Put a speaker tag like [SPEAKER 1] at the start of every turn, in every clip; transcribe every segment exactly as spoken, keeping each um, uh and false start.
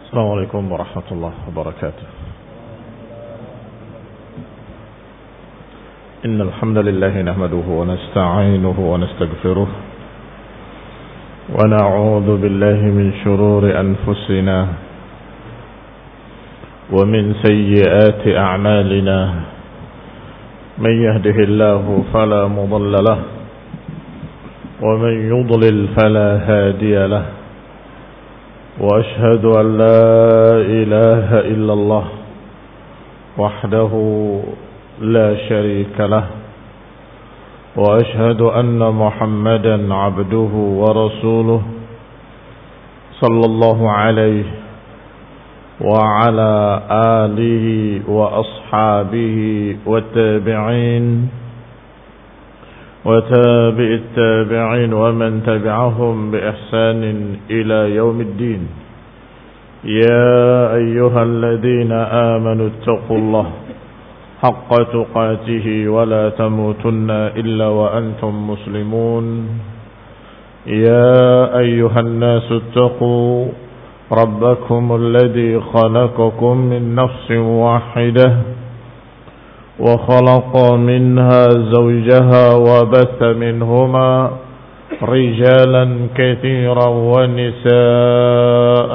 [SPEAKER 1] السلام عليكم ورحمة الله وبركاته. إن الحمد لله نحمده ونستعينه ونستغفره ونعوذ بالله من شرور أنفسنا ومن سيئات أعمالنا. من يهده الله فلا مضل له ومن يضلل فلا هادي له. وأشهد أن لا إله إلا الله وحده لا شريك له. وأشهد أن محمدا عبده ورسوله صلى الله عليه وعلى آله وأصحابه والتابعين وتابع التابعين ومن تبعهم بإحسان إلى يوم الدين. يا أيها الذين آمنوا اتقوا الله حق تقاته ولا تموتن إلا وأنتم مسلمون. يا أيها الناس اتقوا ربكم الذي خلقكم من نفس واحدة وخلق منها زوجها وبث منهما رجالا كثيرا ونساء.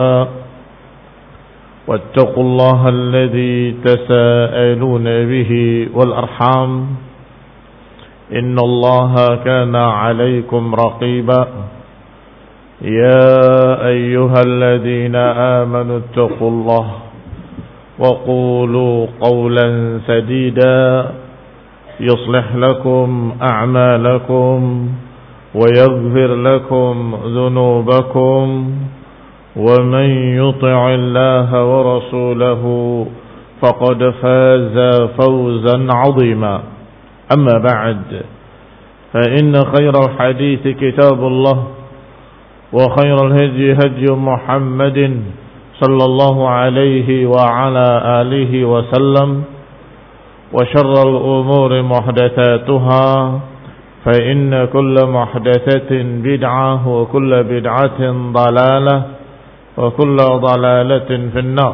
[SPEAKER 1] واتقوا الله الذي تساءلون به والأرحام إن الله كان عليكم رقيبا. يا أيها الذين آمنوا اتقوا الله وقولوا قولا سديدا يصلح لكم أعمالكم ويغفر لكم ذنوبكم. ومن يطع الله ورسوله فقد فاز فوزا عظيما. أما بعد فإن خير الحديث كتاب الله وخير الهدي هدي محمد صلى الله عليه وعلى آله وسلم. وشر الأمور محدثاتها فإن كل محدثة بدعة وكل بدعة ضلالة وكل ضلالة في النار.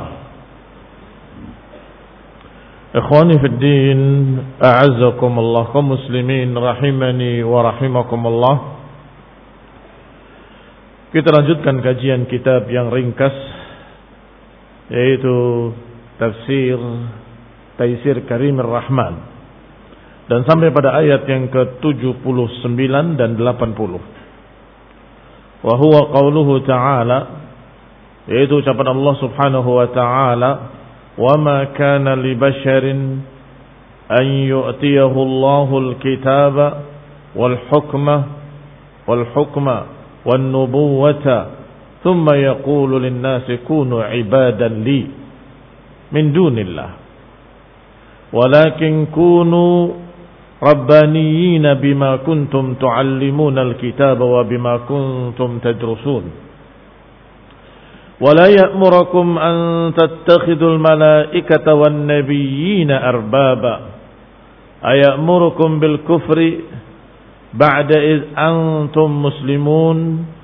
[SPEAKER 1] إخواني في الدين أعزكم الله كمسلمين رحمني ورحمكم الله. Kita lanjutkan kajian kitab yang ringkas, yaitu tafsir Taisir Karimir Rahman, dan sampai pada ayat yang ke tujuh puluh sembilan dan delapan puluh. Wa huwa qauluhu ta'ala, yaitu ucapan Allah Subhanahu wa ta'ala, wa ma kana li basharin an yu'tiyahu Allahul kitaba wal hukma wal hukma wan nubuwwata thumma yaqulu lin nasi kunu ibadan li min dunillah walakin kunu rabbaniyina bima kuntum tuallimuna alkitaba wa bima kuntum tadrusun. ولا يأمركم أن تتخذوا الملائكة والنبيين أربابا أيأمركم بالكفر بعد إذ أنتم مسلمون.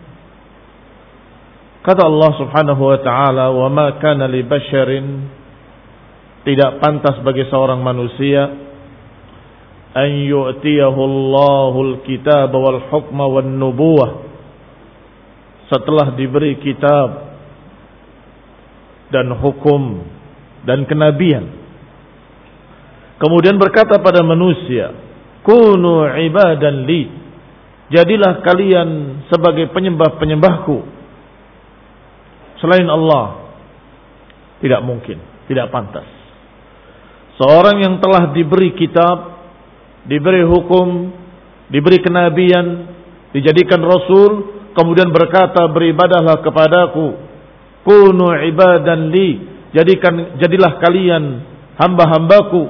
[SPEAKER 1] Kata Allah Subhanahu wa ta'ala, wa ma kana li basharin, tidak pantas bagi seorang manusia, an yu'tiyahu Allahul kitaba wal hukma wan nubuwah, setelah diberi kitab dan hukum dan kenabian, kemudian berkata pada manusia, kunu ibadan li, jadilah kalian sebagai penyembah-penyembahku selain Allah. Tidak mungkin, tidak pantas. Seorang yang telah diberi kitab, diberi hukum, diberi kenabian, dijadikan rasul, kemudian berkata, beribadahlah kepadaku, kunu ibadan li, jadikan jadilah kalian hamba-hambaku.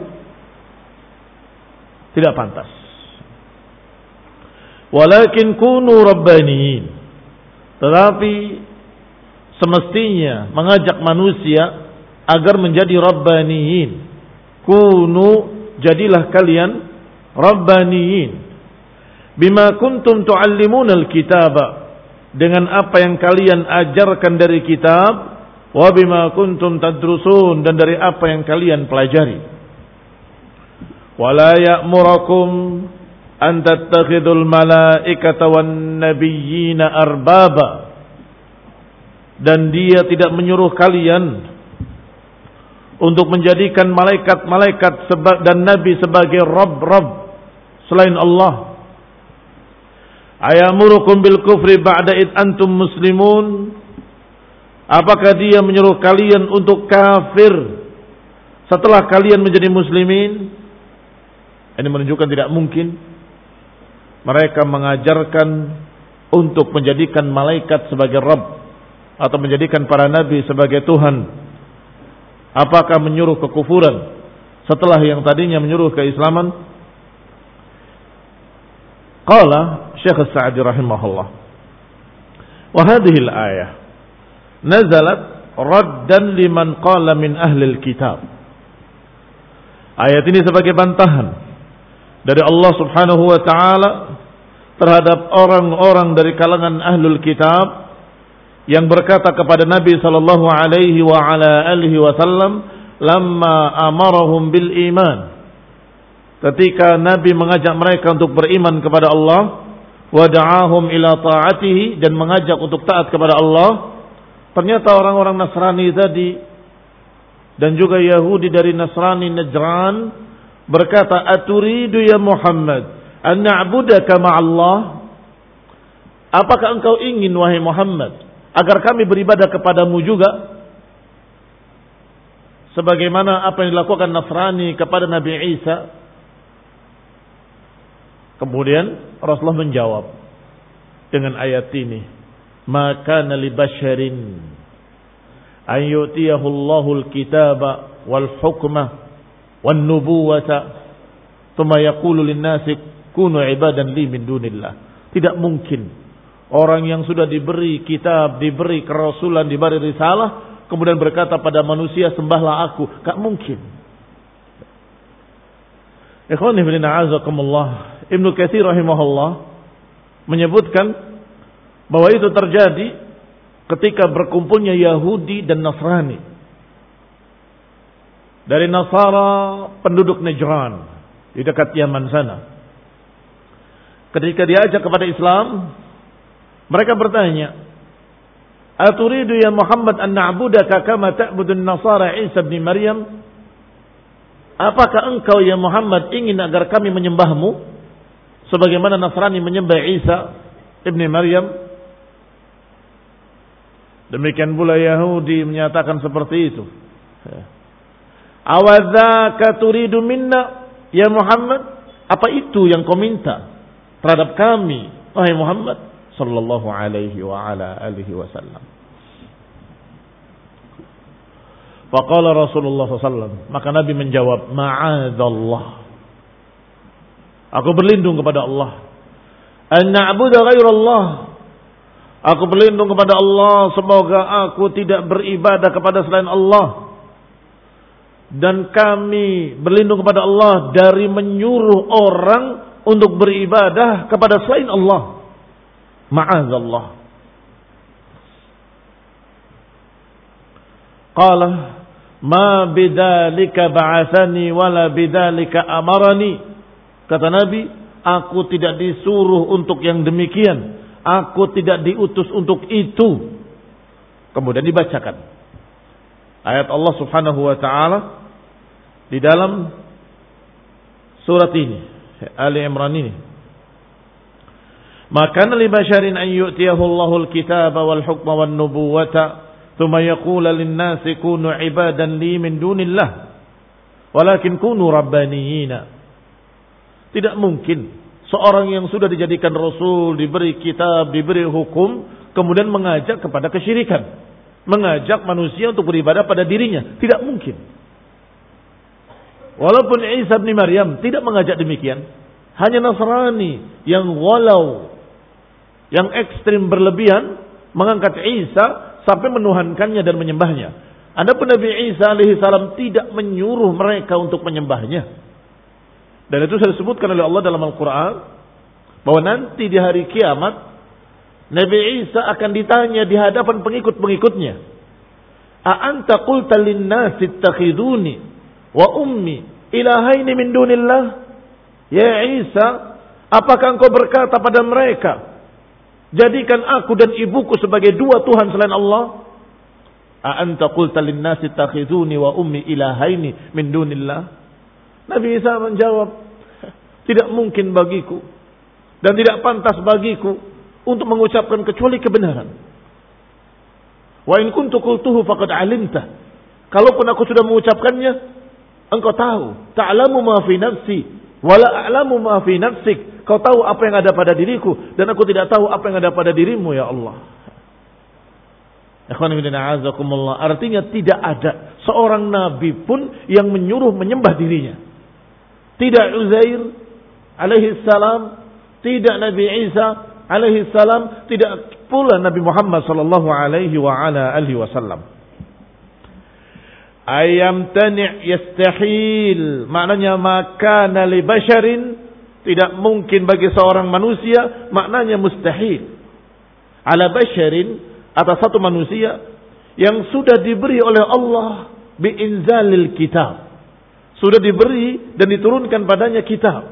[SPEAKER 1] Tidak pantas. Walakin kunu rabbaniyin, tetapi semestinya mengajak manusia agar menjadi rabbaniyin. Kunu, jadilah kalian rabbaniyin bima kuntum tuallimuna alkitaba, dengan apa yang kalian ajarkan dari kitab, wa bima kuntum tadrusun, dan dari apa yang kalian pelajari. Wala ya'murakum an tattakhidul malaikata wan nabiyyina arbaba, dan dia tidak menyuruh kalian untuk menjadikan malaikat-malaikat dan nabi sebagai rabb-rabb selain Allah. Ayamurukum bil kufri ba'da id antum muslimun, apakah dia menyuruh kalian untuk kafir setelah kalian menjadi muslimin? Ini menunjukkan tidak mungkin mereka mengajarkan untuk menjadikan malaikat sebagai rabb atau menjadikan para nabi sebagai Tuhan. Apakah menyuruh kekufuran setelah yang tadinya menyuruh keislaman? Qala Syekh As-Sa'di rahimahullah, wa hadhihi al-ayah nazalat raddan liman qala min ahli al-kitab. Ayat ini sebagai bantahan dari Allah Subhanahu wa taala terhadap orang-orang dari kalangan ahlul kitab yang berkata kepada Nabi sallallahu alaihi wa ala alihi wasallam, lamma amarahum bil iman, ketika Nabi mengajak mereka untuk beriman kepada Allah, wa da'ahum ila ta'atihi, dan mengajak untuk taat kepada Allah, ternyata orang-orang Nasrani tadi dan juga Yahudi dari Nasrani Najran berkata, aturidu ya Muhammad an na'budaka ma'allah, apakah engkau ingin wahai Muhammad agar kami beribadah kepadamu juga sebagaimana apa yang dilakukan Nasrani kepada Nabi Isa? Kemudian Rasulullah menjawab dengan ayat ini, maka li basyarin an yu'tiyahu Allahul kitaba wal hukma wan nubuwata thumma yaqulu lin-nasi kunu ibadan li min dunillah. Tidak mungkin orang yang sudah diberi kitab, diberi kerasulan, diberi risalah, kemudian berkata pada manusia, sembahlah aku. Tak mungkin. Ikhwani fillah azakumullah, Ibnu Katsir rahimahullah menyebutkan bahwa itu terjadi ketika berkumpulnya Yahudi dan Nasrani dari Nasara penduduk Najran di dekat Yaman sana. Ketika diajak kepada Islam, mereka bertanya, aturidu ya Muhammad an na'budaka kama ta'budun Nasara Isa bin Maryam? Apakah engkau ya Muhammad ingin agar kami menyembahmu sebagaimana Nasrani menyembah Isa ibn Maryam? Demikian pula Yahudi menyatakan seperti itu. Awadzaka turidu minna ya Muhammad? Apa itu yang kau minta terhadap kami wahai Muhammad sallallahu alaihi wa ala alihi wasallam? Faqala Rasulullah sallallahu alaihi wasallam, maka Nabi menjawab, ma'adzallah, aku berlindung kepada Allah, an na'budu ghairallah, aku berlindung kepada Allah semoga aku tidak beribadah kepada selain Allah, dan kami berlindung kepada Allah dari menyuruh orang untuk beribadah kepada selain Allah. Ma'azallah. Qala ma bidzalika ba'atsani wala bidzalika amarani. Kata Nabi, aku tidak disuruh untuk yang demikian, aku tidak diutus untuk itu. Kemudian dibacakan ayat Allah Subhanahu wa taala di dalam surat ini, Ali Imran ini. Maka li basyarin an yu'tiyahu Allahul kitaba wal hukma wan nubuwata thumma yaqulu lin-nasi kunu ibadan li min dunillah walakin kunu rabbaniyina. Tidak mungkin seorang yang sudah dijadikan rasul, diberi kitab, diberi hukum, kemudian mengajak kepada kesyirikan, mengajak manusia untuk beribadah pada dirinya. Tidak mungkin. Walaupun Isa bin Maryam tidak mengajak demikian, hanya Nasrani yang walau yang ekstrim berlebihan mengangkat Isa sampai menuhankannya dan menyembahnya. Adapun Nabi Isa alaihi salam tidak menyuruh mereka untuk menyembahnya. Dan itu sudah disebutkan oleh Allah dalam Al-Quran bahwa nanti di hari kiamat Nabi Isa akan ditanya di hadapan pengikut-pengikutnya, A anta qulta lin-nasi ittakhiduni wa ummi ilahaini min dunillah? Ya Isa, apakah engkau berkata pada mereka, jadikan aku dan ibuku sebagai dua Tuhan selain Allah? A anta qulta lin-nasi ittakhiduni wa ummi ilahaini min dunillah? Nabi Isa menjawab, tidak mungkin bagiku dan tidak pantas bagiku untuk mengucapkan kecuali kebenaran. Wa in kuntu qultuhu faqad alimta. Kalaupun aku sudah mengucapkannya, engkau tahu. Ta'lamu ma fi nafsi wa la a'lamu ma fi nafsik. Kau tahu apa yang ada pada diriku dan aku tidak tahu apa yang ada pada dirimu, ya Allah. Ikhwan fillah a'azakumullah. Artinya tidak ada seorang nabi pun yang menyuruh menyembah dirinya. Tidak Uzair alaihi salam, tidak Nabi Isa alaihi salam, tidak pula Nabi Muhammad sallallahu alaihi wa ala alihi wasallam. Ayam tani' yastahil, maknanya maka li basharin, tidak mungkin bagi seorang manusia, maknanya mustahil. Ala basharin, atas satu manusia yang sudah diberi oleh Allah biinzalil kitab, sudah diberi dan diturunkan padanya kitab.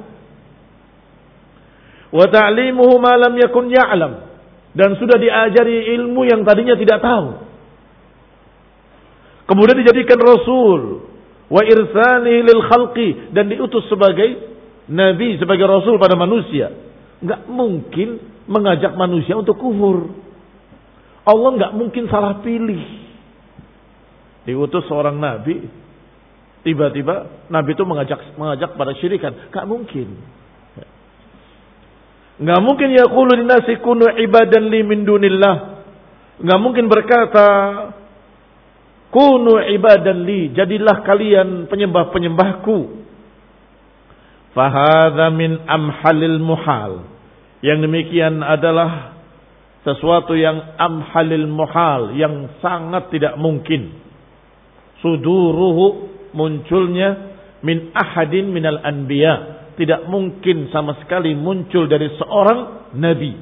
[SPEAKER 1] Wa ta'limuhu ma lam yakun ya'lam, dan sudah diajari ilmu yang tadinya tidak tahu. Kemudian dijadikan rasul, wa irsalihi lil khalqi, dan diutus sebagai nabi, sebagai rasul pada manusia. Enggak mungkin mengajak manusia untuk kufur. Allah enggak mungkin salah pilih. Diutus seorang nabi, tiba-tiba nabi itu mengajak mengajak pada syirikan, enggak mungkin. Enggak mungkin yaqulu linnasi kunu ibadan li min dunillah. Enggak mungkin berkata kunu ibadan li, jadilah kalian penyembah-penyembahku. Fahadha min amhalil muhal. Yang demikian adalah sesuatu yang amhalil muhal, yang sangat tidak mungkin. Suduruhu, munculnya, min ahadin minal anbiya, tidak mungkin sama sekali muncul dari seorang nabi.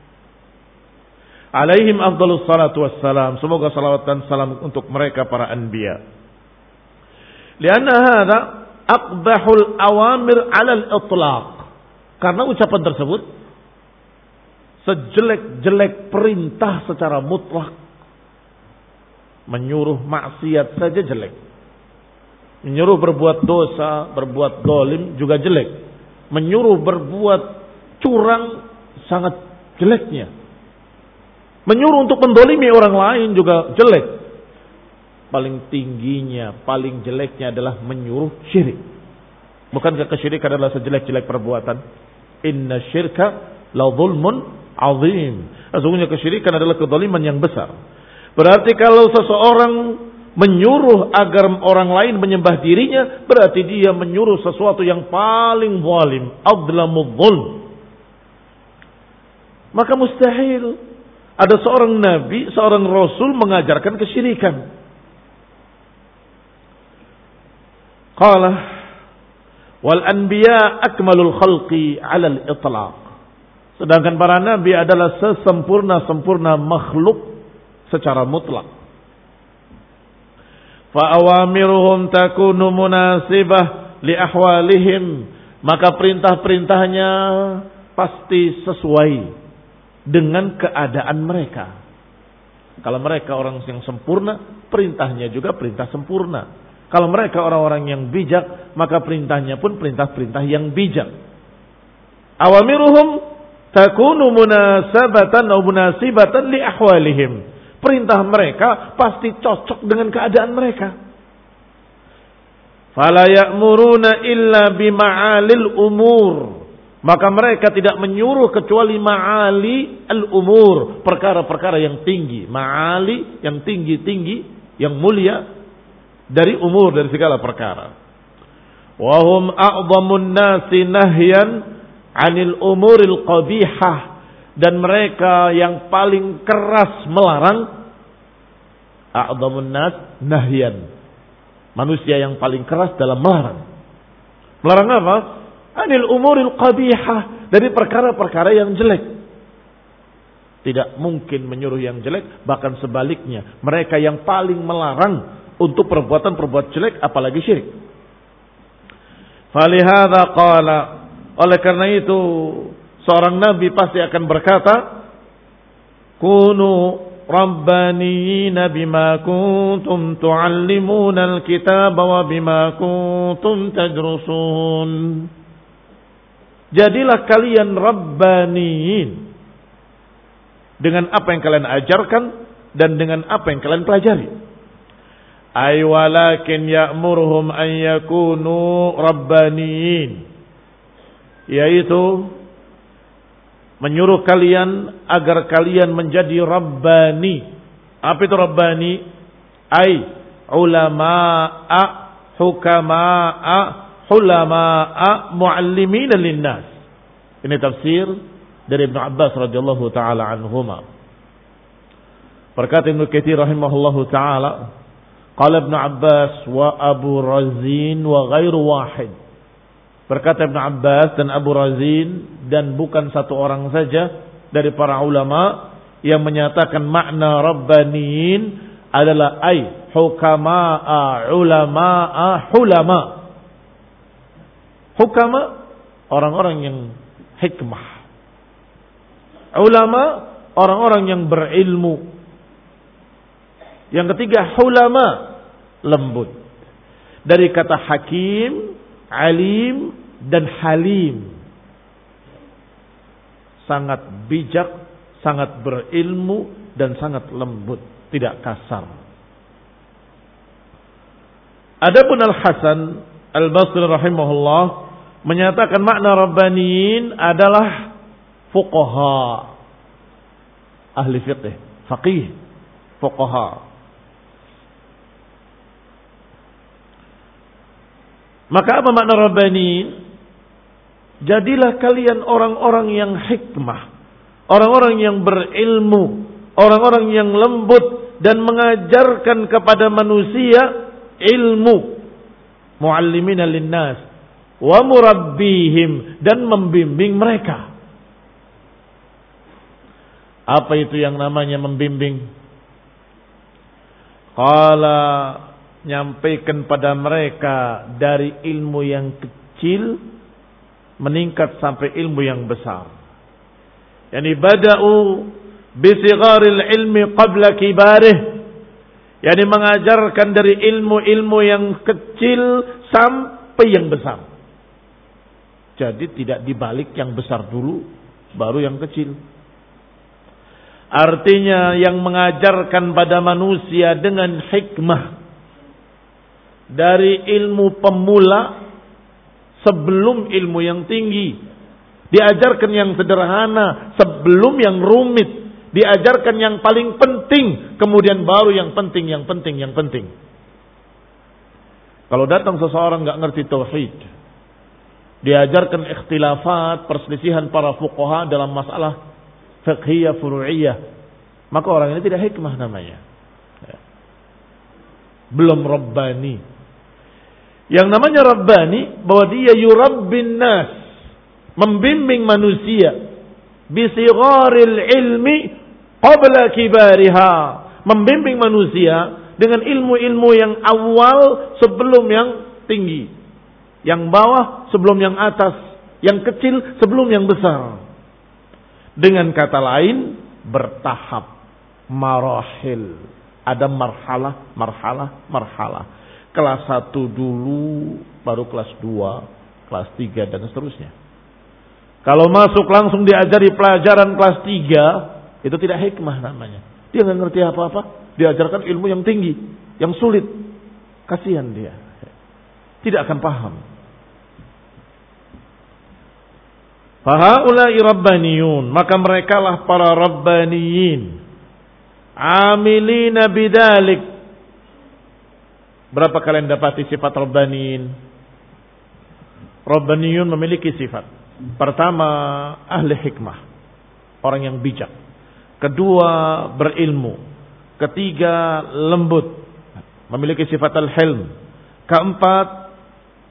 [SPEAKER 1] Alaihim afdalus salatu wassalam, semoga salawat dan salam untuk mereka para anbiya. Lianna hadha aqbahul awamir alal itlaq, karena ucapan tersebut sejelek-jelek perintah secara mutlak. Menyuruh maksiat saja jelek, menyuruh berbuat dosa, berbuat dolim juga jelek, menyuruh berbuat curang sangat jeleknya, menyuruh untuk mendolimi orang lain juga jelek. Paling tingginya, paling jeleknya adalah menyuruh syirik. Bukankah kesyirikan adalah sejelek-jelek perbuatan? Inna syirka la zulmun azim. Sesungguhnya kesyirikan adalah kezaliman yang besar. Berarti kalau seseorang menyuruh agar orang lain menyembah dirinya, berarti dia menyuruh sesuatu yang paling zalim, adlamul zulm. Maka mustahil ada seorang nabi, seorang rasul mengajarkan kesyirikan. Qala wal anbiya akmalul khalqi 'ala al-itlaq. Sedangkan para nabi adalah sesempurna-sempurna makhluk secara mutlak. Fa awamiruhum takunu munasibah li ahwalihim, maka perintah-perintahnya pasti sesuai dengan keadaan mereka. Kalau mereka orang yang sempurna, perintahnya juga perintah sempurna. Kalau mereka orang-orang yang bijak, maka perintahnya pun perintah-perintah yang bijak. Awamiruhum takunu munasabatan atau munasibatan li ahwalihim. Perintah mereka pasti cocok dengan keadaan mereka. Fala ya'muruna illa bima'alil umur. Maka mereka tidak menyuruh kecuali ma'ali al-umur, perkara-perkara yang tinggi, ma'ali yang tinggi-tinggi, yang mulia dari umur, dari segala perkara. Wa hum a'dhamun nasi nahyan 'anil umuril qabihah, dan mereka yang paling keras melarang, a'dhamun nas nahyan, manusia yang paling keras dalam melarang. Melarang apa? Anil umuril qabihah, dari perkara-perkara yang jelek. Tidak mungkin menyuruh yang jelek, bahkan sebaliknya. Mereka yang paling melarang untuk perbuatan-perbuatan jelek, apalagi syirik. Falihada qala, oleh karena itu seorang nabi pasti akan berkata, kunu rabbaniyina bima kuntum tuallimuna alkitab wa bima kuntum tadrusun. Jadilah kalian rabbaniyin dengan apa yang kalian ajarkan dan dengan apa yang kalian pelajari. Ay walakin ya'muruhum an yakunu rabbaniyin, yaitu menyuruh kalian agar kalian menjadi rabbani. Apa itu rabbani? Ay ulama'a, hukama'a, hulama'a, muallimina linnas. Ini tafsir dari Ibnu Abbas radhiyallahu taala anhuma. Berkata Ibnu Katsir rahimahullahu taala, qala Ibnu Abbas wa Abu Razin wa ghairu wahid. Berkata Ibnu Abbas dan Abu Razin, dan bukan satu orang saja dari para ulama yang menyatakan makna rabbaniin adalah ay hukama'a, ulama'a, hulama. Hukama, orang-orang yang hikmah. Ulama, orang-orang yang berilmu. Yang ketiga, hulama, lembut. Dari kata hakim, alim, dan halim. Sangat bijak, sangat berilmu, dan sangat lembut. Tidak kasar. Adapun Al-Hasan Al-Basri rahimahullah menyatakan makna rabbaniin adalah fuqaha, ahli fiqh, faqih, fuqaha. Maka apa makna rabbaniin? Jadilah kalian orang-orang yang hikmah, orang-orang yang berilmu, orang-orang yang lembut dan mengajarkan kepada manusia ilmu, muallimina linnas wa murabbihim, dan membimbing mereka. Apa itu yang namanya membimbing? Qala, nyampaikan pada mereka dari ilmu yang kecil meningkat sampai ilmu yang besar. Yani bada'u bisigharil ilmi qabla kibarih. Yani mengajarkan dari ilmu-ilmu yang kecil sampai yang besar. Jadi tidak dibalik yang besar dulu baru yang kecil. Artinya yang mengajarkan pada manusia dengan hikmah dari ilmu pemula sebelum ilmu yang tinggi. Diajarkan yang sederhana sebelum yang rumit. Diajarkan yang paling penting, kemudian baru yang penting, yang penting, yang penting. Kalau datang seseorang nggak ngerti tauhid, diajarkan ikhtilafat, perselisihan para fuqaha dalam masalah fiqhiyah, furu'iyah, maka orang ini tidak hikmah namanya. Belum rabbani. Yang namanya rabbani, bahwa dia yurabbin nas, membimbing manusia, bisigharil ilmi qabla kibariha, membimbing manusia dengan ilmu-ilmu yang awal sebelum yang tinggi, yang bawah sebelum yang atas, yang kecil sebelum yang besar. Dengan kata lain, bertahap, marahil. Ada marhalah, marhalah, marhalah. Kelas satu dulu, baru kelas dua, kelas tiga, dan seterusnya. Kalau masuk langsung diajari pelajaran kelas tiga, itu tidak hikmah namanya. Dia nggak ngerti apa-apa, diajarkan ilmu yang tinggi, yang sulit. Kasihan dia. Tidak akan paham. Fahaulai rabbaniyun, maka merekalah para rabbaniyin. Amilina bidalik. Berapa kalian dapati sifat rabbaniyin? Rabbaniyun memiliki sifat. Pertama, ahli hikmah, orang yang bijak. Kedua, berilmu. Ketiga, lembut, memiliki sifat al-hilm. Keempat,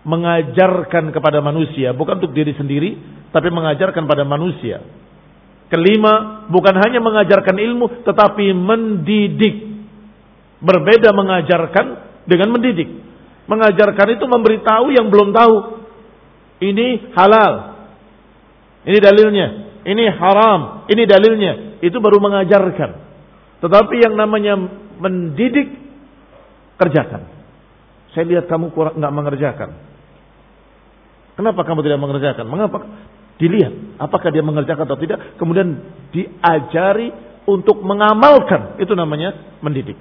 [SPEAKER 1] mengajarkan kepada manusia, bukan untuk diri sendiri, tapi mengajarkan pada manusia. Kelima, bukan hanya mengajarkan ilmu, tetapi mendidik. Berbeda mengajarkan dengan mendidik. Mengajarkan itu memberitahu yang belum tahu. Ini halal. Ini dalilnya. Ini haram. Ini dalilnya. Itu baru mengajarkan. Tetapi yang namanya mendidik, kerjakan. Saya lihat kamu kurang nggak mengerjakan. Kenapa kamu tidak mengerjakan? Mengapa? Dilihat apakah dia mengerjakan atau tidak, kemudian diajari untuk mengamalkan. Itu namanya mendidik.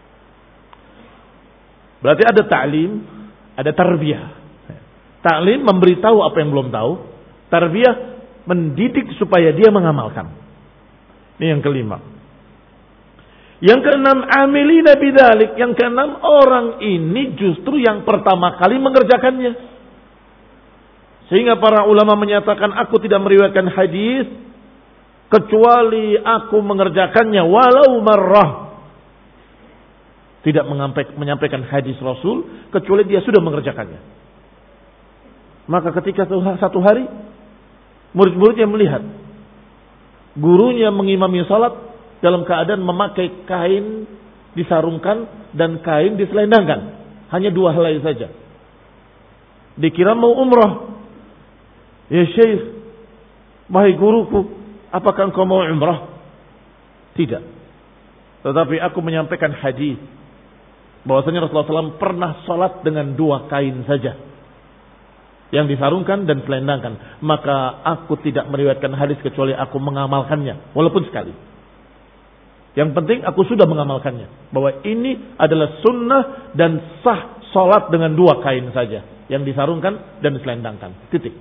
[SPEAKER 1] Berarti ada ta'lim, ada tarbiyah. Ta'lim memberitahu apa yang belum tahu, tarbiyah mendidik supaya dia mengamalkan. Ini yang kelima. Yang keenam, amilina bidzalik. Yang keenam, orang ini justru yang pertama kali mengerjakannya. Sehingga para ulama menyatakan, aku tidak meriwayatkan hadis kecuali aku mengerjakannya walau marrah. Tidak menyampaikan hadis Rasul kecuali dia sudah mengerjakannya. Maka ketika satu hari murid-muridnya melihat gurunya mengimami salat dalam keadaan memakai kain disarungkan dan kain diselendangkan. Hanya dua helai saja. Dikira mau umrah. Ya Syekh, wahai guruku, apakah engkau mau umrah? Tidak. Tetapi aku menyampaikan hadis bahwasanya Rasulullah shallallahu alaihi wasallam pernah salat dengan dua kain saja yang disarungkan dan selendangkan. Maka aku tidak meriwayatkan hadis kecuali aku mengamalkannya, walaupun sekali. Yang penting aku sudah mengamalkannya, bahwa ini adalah sunnah dan sah salat dengan dua kain saja yang disarungkan dan diselendangkan. Titik.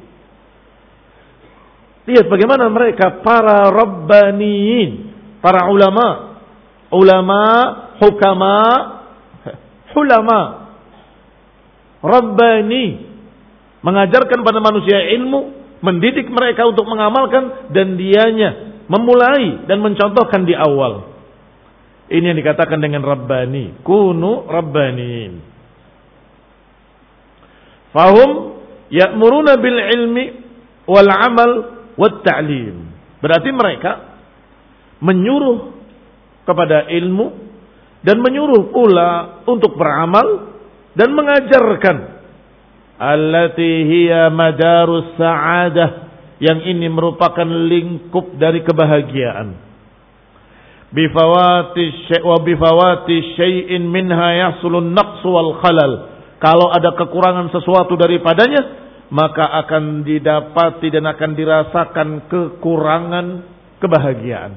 [SPEAKER 1] Lihat bagaimana mereka para rabbaniyin, para ulama, ulama, hukama, hulama, rabbani, mengajarkan pada manusia ilmu, mendidik mereka untuk mengamalkan, dan dianya memulai dan mencontohkan di awal. Ini yang dikatakan dengan rabbani, kunu rabbaniin. Fahum ya'muruna bil ilmi wal amal wat ta'lim. Berarti mereka menyuruh kepada ilmu dan menyuruh pula untuk beramal dan mengajarkan. Allati hiya madarus sa'adah, yang ini merupakan lingkup dari kebahagiaan. Bifawati syai' wa bifawati syai'in minha yahsulun naqs wal khalal. Kalau ada kekurangan sesuatu daripadanya, maka akan didapati dan akan dirasakan kekurangan kebahagiaan.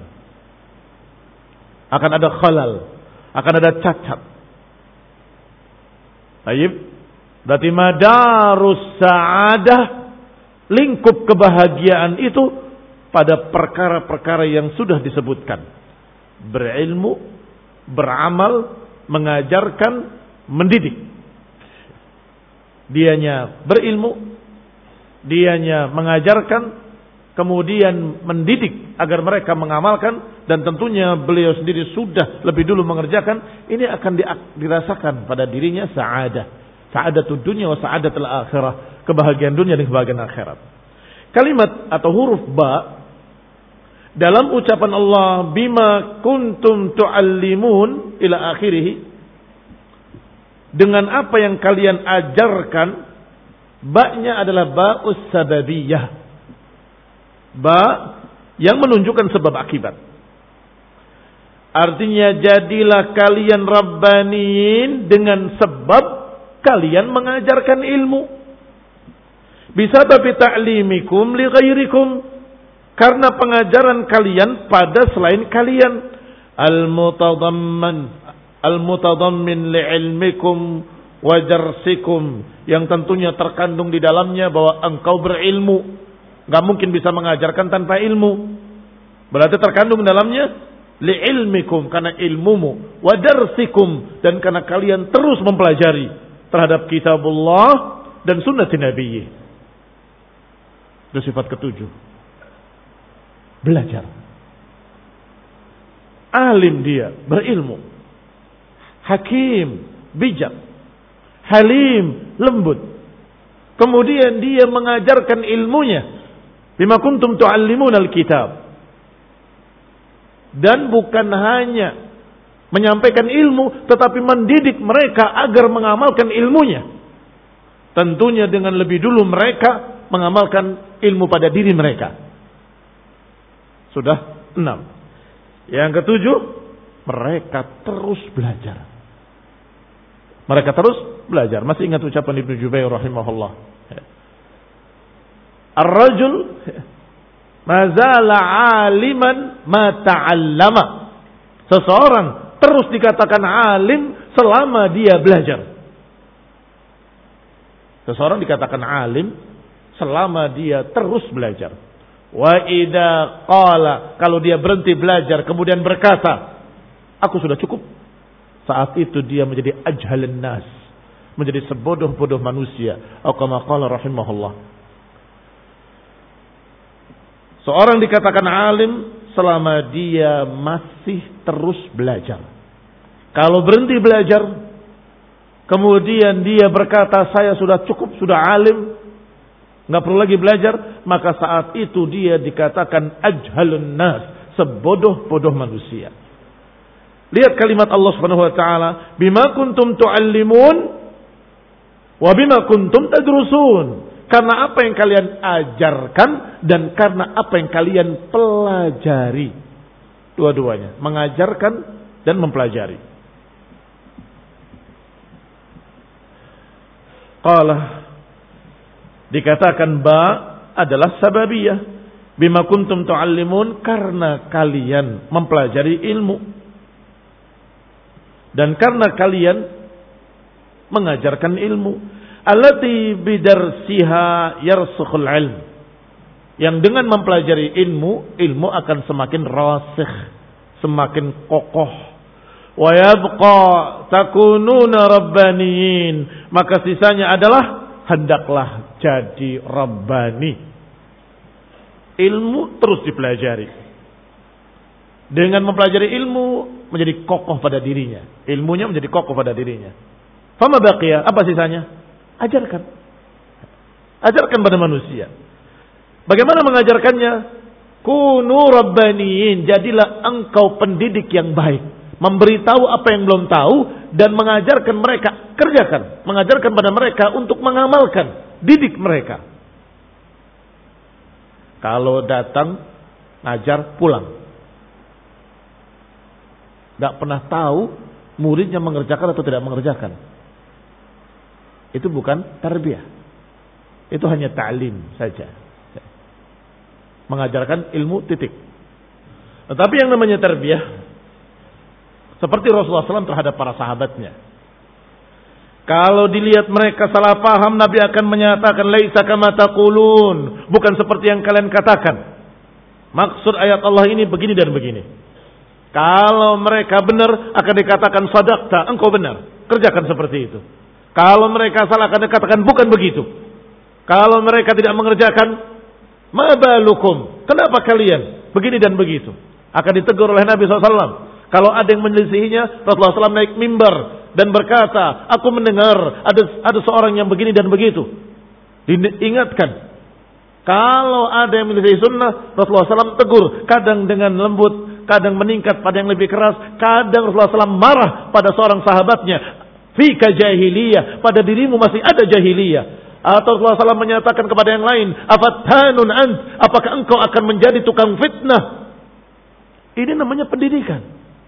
[SPEAKER 1] Akan ada khalal, akan ada cacat. Baik, berarti madarus sa'adah, lingkup kebahagiaan itu pada perkara-perkara yang sudah disebutkan. Berilmu, beramal, mengajarkan, mendidik. Dianya berilmu, dianya mengajarkan, kemudian mendidik agar mereka mengamalkan, dan tentunya beliau sendiri sudah lebih dulu mengerjakan. Ini akan dirasakan pada dirinya sa'adah, sa'adatul dunya wa sa'adatul akhirah, kebahagiaan dunia dan kebahagiaan akhirat. Kalimat atau huruf ba dalam ucapan Allah, bima kuntum tu'allimun ila akhirih, dengan apa yang kalian ajarkan, ba-nya adalah ba'us sababiyah, ba yang menunjukkan sebab akibat. Artinya, jadilah kalian rabbaniyin dengan sebab kalian mengajarkan ilmu. Bisa tapi ta'limikum li ghairikum, karena pengajaran kalian pada selain kalian. Al-mutadamman Al-mutadammin li'ilmikum wa jarsikum, yang tentunya terkandung di dalamnya bahwa engkau berilmu. Gak mungkin bisa mengajarkan tanpa ilmu. Berarti terkandung dalamnya li'ilmikum, karena ilmumu, wa jarsikum, dan karena kalian terus mempelajari terhadap kitabullah dan sunnah Nabi. Itu sifat ketujuh. Belajar. Alim dia, berilmu. Hakim, bijak. Halim, lembut. Kemudian dia mengajarkan ilmunya. Bima kuntum tu'allimun al-kitab. Dan bukan hanya menyampaikan ilmu, tetapi mendidik mereka agar mengamalkan ilmunya. Tentunya dengan lebih dulu mereka mengamalkan ilmu pada diri mereka. Sudah enam. Yang ketujuh, mereka terus belajar. Mereka terus belajar. Masih ingat ucapan Ibnu Jubair rahimahullah. Ar-rajul mazala aliman ma ta'allama. Seseorang terus dikatakan alim selama dia belajar. Seseorang dikatakan alim selama dia terus belajar. Wa idza qala, kalau dia berhenti belajar kemudian berkata, aku sudah cukup, saat itu dia menjadi ajhalun nas, menjadi sebodoh-bodoh manusia. Atau kama qala rahimahullah. Seorang dikatakan alim selama dia masih terus belajar. Kalau berhenti belajar, kemudian dia berkata, saya sudah cukup, sudah alim, nggak perlu lagi belajar, maka saat itu dia dikatakan ajhalun nas, sebodoh-bodoh manusia. Lihat kalimat Allah Subhanahu wa taala, bima kuntum tuallimun wa bima kuntum tadrusun. Karena apa yang kalian ajarkan dan karena apa yang kalian pelajari. Dua-duanya, mengajarkan dan mempelajari. Qala, dikatakan ba adalah sababiyah. Bima kuntum tuallimun, karena kalian mempelajari ilmu. Dan karena kalian mengajarkan ilmu, allati bidarsiha yarsukhul ilm, yang dengan mempelajari ilmu, ilmu akan semakin rasikh, semakin kokoh. Wa yabqa takununa rabbaniyin, maka sisanya adalah hendaklah jadi rabbani. Ilmu terus dipelajari. Dengan mempelajari ilmu menjadi kokoh pada dirinya. Ilmunya menjadi kokoh pada dirinya. Fama baqiya, apa sisanya? Ajarkan. Ajarkan pada manusia. Bagaimana mengajarkannya? Kunu rabbaniyin, jadilah engkau pendidik yang baik. Memberitahu apa yang belum tahu dan mengajarkan mereka, kerjakan. Mengajarkan pada mereka untuk mengamalkan. Didik mereka. Kalau datang, ngajar, pulang. Tidak pernah tahu muridnya mengerjakan atau tidak mengerjakan. Itu bukan tarbiyah. Itu hanya ta'lim saja. Mengajarkan ilmu titik. Tetapi yang namanya tarbiyah, seperti Rasulullah shallallahu alaihi wasallam terhadap para sahabatnya. Kalau dilihat mereka salah paham, Nabi akan menyatakan, laisa kama taqulun, bukan seperti yang kalian katakan. Maksud ayat Allah ini begini dan begini. Kalau mereka benar, akan dikatakan sadaqta, engkau benar. Kerjakan seperti itu. Kalau mereka salah, akan dikatakan bukan begitu. Kalau mereka tidak mengerjakan, ma balukum, kenapa kalian begini dan begitu? Akan ditegur oleh Nabi shallallahu alaihi wasallam. Kalau ada yang menyelisihinya, Rasulullah shallallahu alaihi wasallam naik mimbar dan berkata, aku mendengar ada ada seorang yang begini dan begitu. Diingatkan. Kalau ada yang menyelisihi sunnah, Rasulullah shallallahu alaihi wasallam tegur, kadang dengan lembut, kadang meningkat pada yang lebih keras, kadang Rasulullah shallallahu alaihi wasallam marah pada seorang sahabatnya, fika jahiliyah, pada dirimu masih ada jahiliyah. Atau Rasulullah shallallahu alaihi wasallam menyatakan kepada yang lain, afattanun ant, apakah engkau akan menjadi tukang fitnah? Ini namanya pendidikan.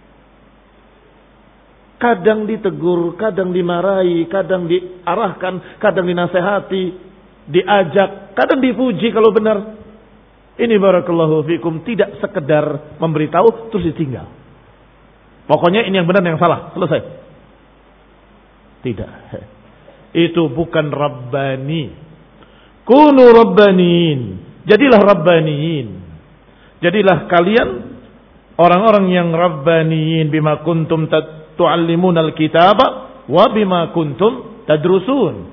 [SPEAKER 1] Kadang ditegur, kadang dimarahi, kadang diarahkan, kadang dinasehati, diajak, kadang dipuji kalau benar. Ini barakallahu fikum, tidak sekedar memberitahu terus ditinggal. Pokoknya ini yang benar, yang salah, selesai. Tidak. Itu bukan rabbani. Kunu rabbaniin. Jadilah rabbaniin. Jadilah kalian orang-orang yang rabbaniin, bima kuntum tu'allimun al-kitaba wa bima kuntum tadrusun.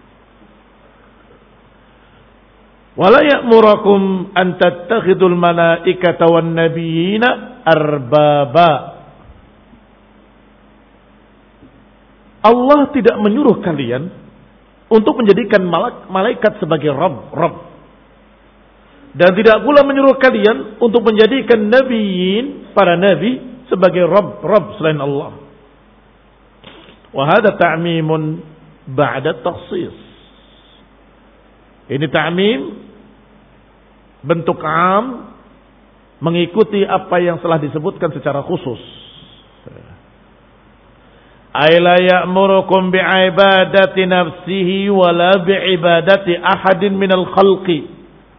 [SPEAKER 1] Wala ya'murakum an tattakhidul malaikata wan nabiyina arbaba. Allah tidak menyuruh kalian untuk menjadikan malaikat sebagai Rabb, Rabb. dan tidak pula menyuruh kalian untuk menjadikan nabiyin, para nabi, sebagai Rabb-Rabb selain Allah. Wa hadha ta'mimun ba'da takhsis. Ini ta'mim, bentuk am, mengikuti apa yang telah disebutkan secara khusus. Ay la ya'murukum bi'ibadati nafsihi wala bi'ibadati ahadin minal khalqi.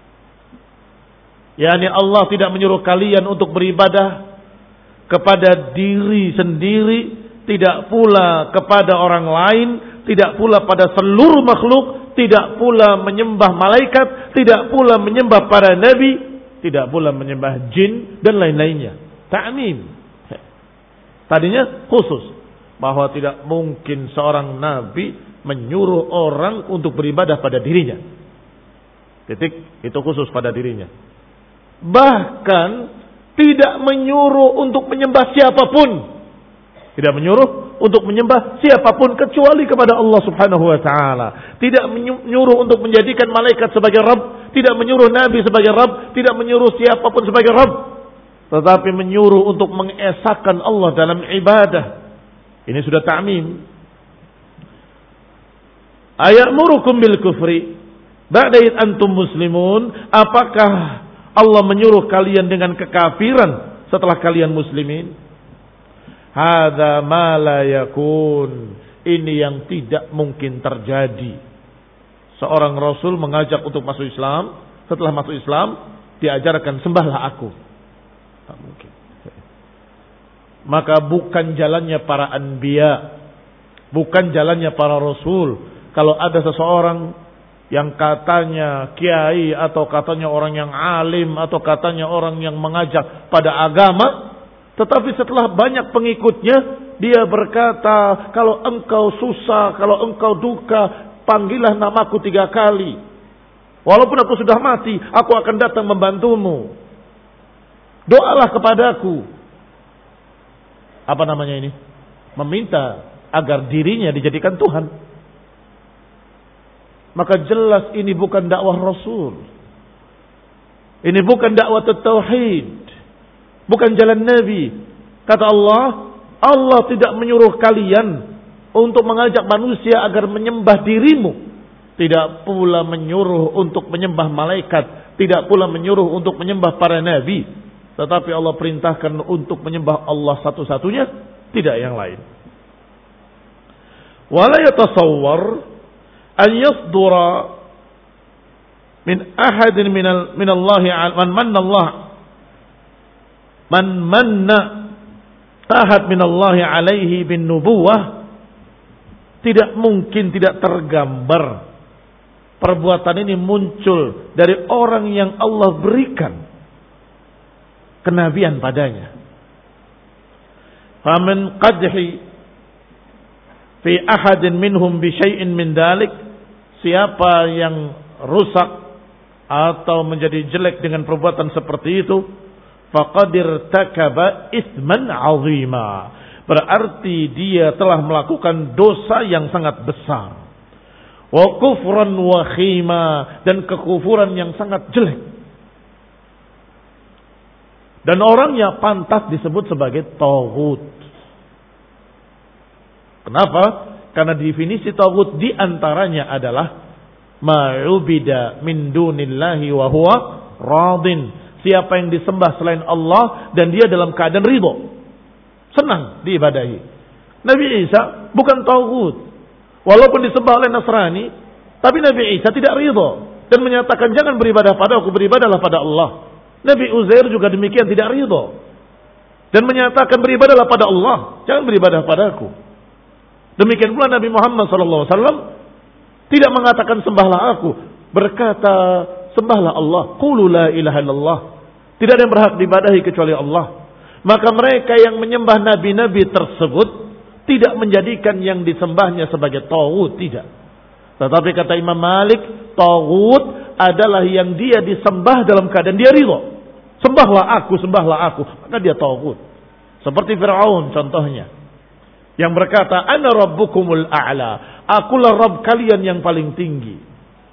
[SPEAKER 1] Yani Allah tidak menyuruh kalian untuk beribadah kepada diri sendiri, tidak pula kepada orang lain, tidak pula pada seluruh makhluk, tidak pula menyembah malaikat, tidak pula menyembah para nabi, tidak pula menyembah jin dan lain-lainnya. Ta'mim. Tadinya khusus bahwa tidak mungkin seorang nabi menyuruh orang untuk beribadah pada dirinya. Titik, itu khusus pada dirinya. Bahkan tidak menyuruh untuk menyembah siapapun. Tidak menyuruh untuk menyembah siapapun kecuali kepada Allah Subhanahu wa taala. Tidak menyuruh untuk menjadikan malaikat sebagai Rabb, tidak menyuruh nabi sebagai Rabb, tidak menyuruh siapapun sebagai Rabb, tetapi menyuruh untuk mengesahkan Allah dalam ibadah. Ini sudah ta'mim. Ayamurukum bil kufri ba'da id antum muslimun. Apakah Allah menyuruh kalian dengan kekafiran setelah kalian muslimin? Hadza ma la yakun. Ini yang tidak mungkin terjadi. Seorang rasul mengajak untuk masuk Islam, setelah masuk Islam diajarkan sembahlah aku. Tak mungkin. Maka bukan jalannya para anbiya, bukan jalannya para rasul. Kalau ada seseorang yang katanya kiai atau katanya orang yang alim atau katanya orang yang mengajak pada agama, tetapi setelah banyak pengikutnya dia berkata, kalau engkau susah, kalau engkau duka, panggillah namaku tiga kali. Walaupun aku sudah mati, aku akan datang membantumu. Doalah kepadaku. Apa namanya ini? Meminta agar dirinya dijadikan Tuhan. Maka jelas ini bukan dakwah Rasul. Ini bukan dakwah tauhid. Bukan jalan Nabi. Kata Allah, Allah tidak menyuruh kalian untuk mengajak manusia agar menyembah dirimu. Tidak pula menyuruh untuk menyembah malaikat. Tidak pula menyuruh untuk menyembah para nabi. Tetapi Allah perintahkan untuk menyembah Allah satu-satunya, tidak yang lain. Wala yatasawwar an yasdura min ahadin minal minallahi man manna Allah man manna ahad minallahi alaihi bin nubuwah. Tidak mungkin tidak tergambar perbuatan ini muncul dari orang yang Allah berikan kenabian padanya. Faman qadhi fi ahadin minhum bi syai'in min dalik, siapa yang rusak atau menjadi jelek dengan perbuatan seperti itu, faqad irtakaba itsman 'azima, berarti dia telah melakukan dosa yang sangat besar. Wa kufran wa khima, dan kekufuran yang sangat jelek. Dan orangnya pantas disebut sebagai taghut. Kenapa? Karena definisi taghut di antaranya adalah ma'ubida min dunillahi wa huwa radin. Siapa yang disembah selain Allah dan dia dalam keadaan ridho, senang diibadahi. Nabi Isa bukan taghut. Walaupun disembah oleh Nasrani, tapi Nabi Isa tidak ridho dan menyatakan jangan beribadah pada aku, beribadahlah pada Allah. Nabi Uzair juga demikian, tidak ridho dan menyatakan beribadahlah pada Allah, jangan beribadah padaku. Demikian pula Nabi Muhammad sallallahu alaihi wasallam tidak mengatakan sembahlah aku, berkata sembahlah Allah. Qulu la ilaha illallah. Tidak ada yang berhak diibadahi kecuali Allah. Maka mereka yang menyembah nabi-nabi tersebut tidak menjadikan yang disembahnya sebagai taghut, tidak. Tetapi kata Imam Malik, taghut adalah yang dia disembah dalam keadaan dia ridho. Sembahlah aku, sembahlah aku, maka dia taghut. Seperti Fir'aun contohnya, yang berkata, ana rabbukumul a'la, akulah Rabb kalian yang paling tinggi.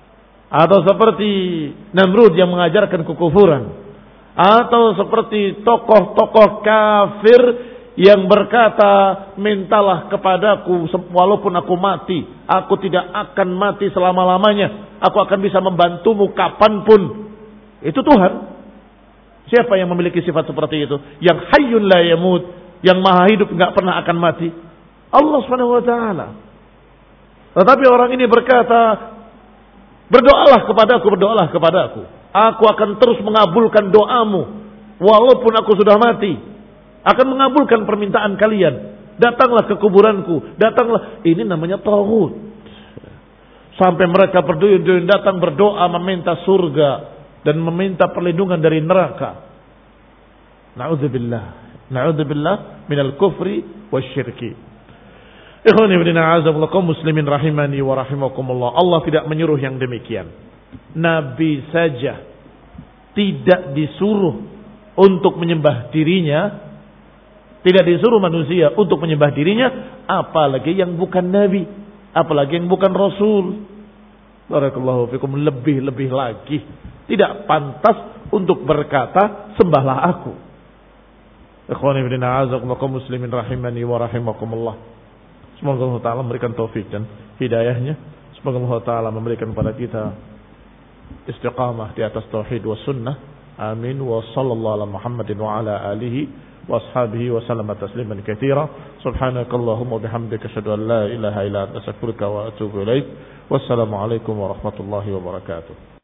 [SPEAKER 1] atau seperti Namrud yang mengajarkan kekufuran, atau seperti tokoh-tokoh kafir yang berkata, mintalah kepadaku walaupun aku mati, aku tidak akan mati selama-lamanya, aku akan bisa membantumu kapanpun. Itu Tuhan. Siapa yang memiliki sifat seperti itu? Yang hayyun la yamut, yang maha hidup, enggak pernah akan mati. Allah Subhanahu wa taala. Tetapi orang ini berkata, berdoalah kepadaku, berdoalah kepadaku. Aku akan terus mengabulkan doamu walaupun aku sudah mati. Akan mengabulkan permintaan kalian. Datanglah ke kuburanku, datanglah. Ini namanya tauhid. Sampai mereka berduyun-duyun datang berdoa meminta surga dan meminta perlindungan dari neraka. Na'udzubillah. Na'udzubillah minal kufri wasyirki. Ikhwan ibn a'azakumullah, kaum muslimin rahimani wa rahimakumullah. Allah tidak menyuruh yang demikian. Nabi saja tidak disuruh untuk menyembah dirinya, tidak disuruh manusia untuk menyembah dirinya, apalagi yang bukan nabi, apalagi yang bukan rasul. Barakallahu fikum. Lebih-lebih lagi tidak pantas untuk berkata sembahlah aku. Ikhwan ibn a'azakumullah, kaum muslimin rahimani wa rahimakumullah. Semoga Allah Ta'ala memberikan taufik dan hidayahnya. Semoga Allah Ta'ala memberikan kepada kita istiqamah di atas tauhid wa sunnah. Amin. Wa sallallahu ala Muhammadin wa ala alihi wa ashabihi wa sallama tasliman katsira. Subhanakallahumma bihamdika asyhadu an la ilaha illa anta astaghfiruka wa atubu ilaik. Wassalamu alaikum warahmatullahi wabarakatuh.